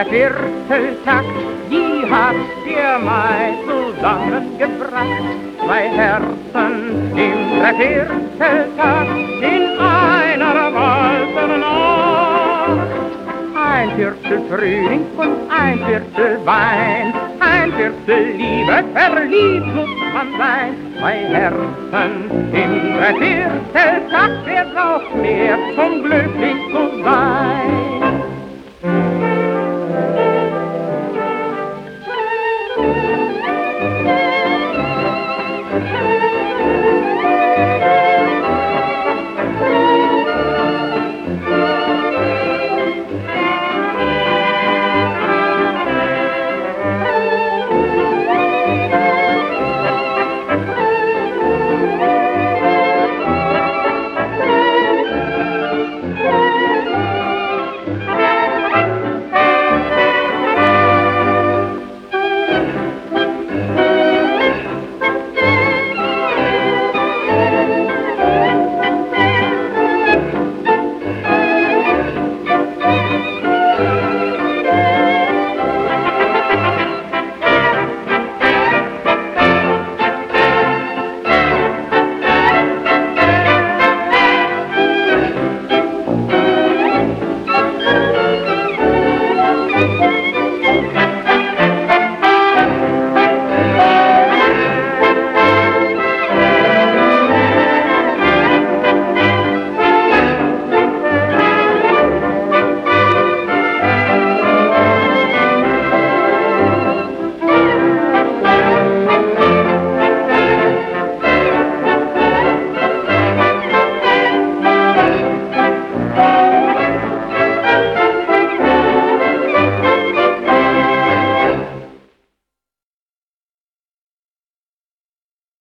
Vierteltakt, die hat der Mai zusammengebracht. Zwei Herzen im Dreivierteltakt in einer Walzernacht. Ein Viertel Frühling und ein Viertel Wein, ein Viertel Liebe, verliebt muss man sein. Zwei Herzen im Dreivierteltakt, wer braucht mehr, um glücklich zu sein?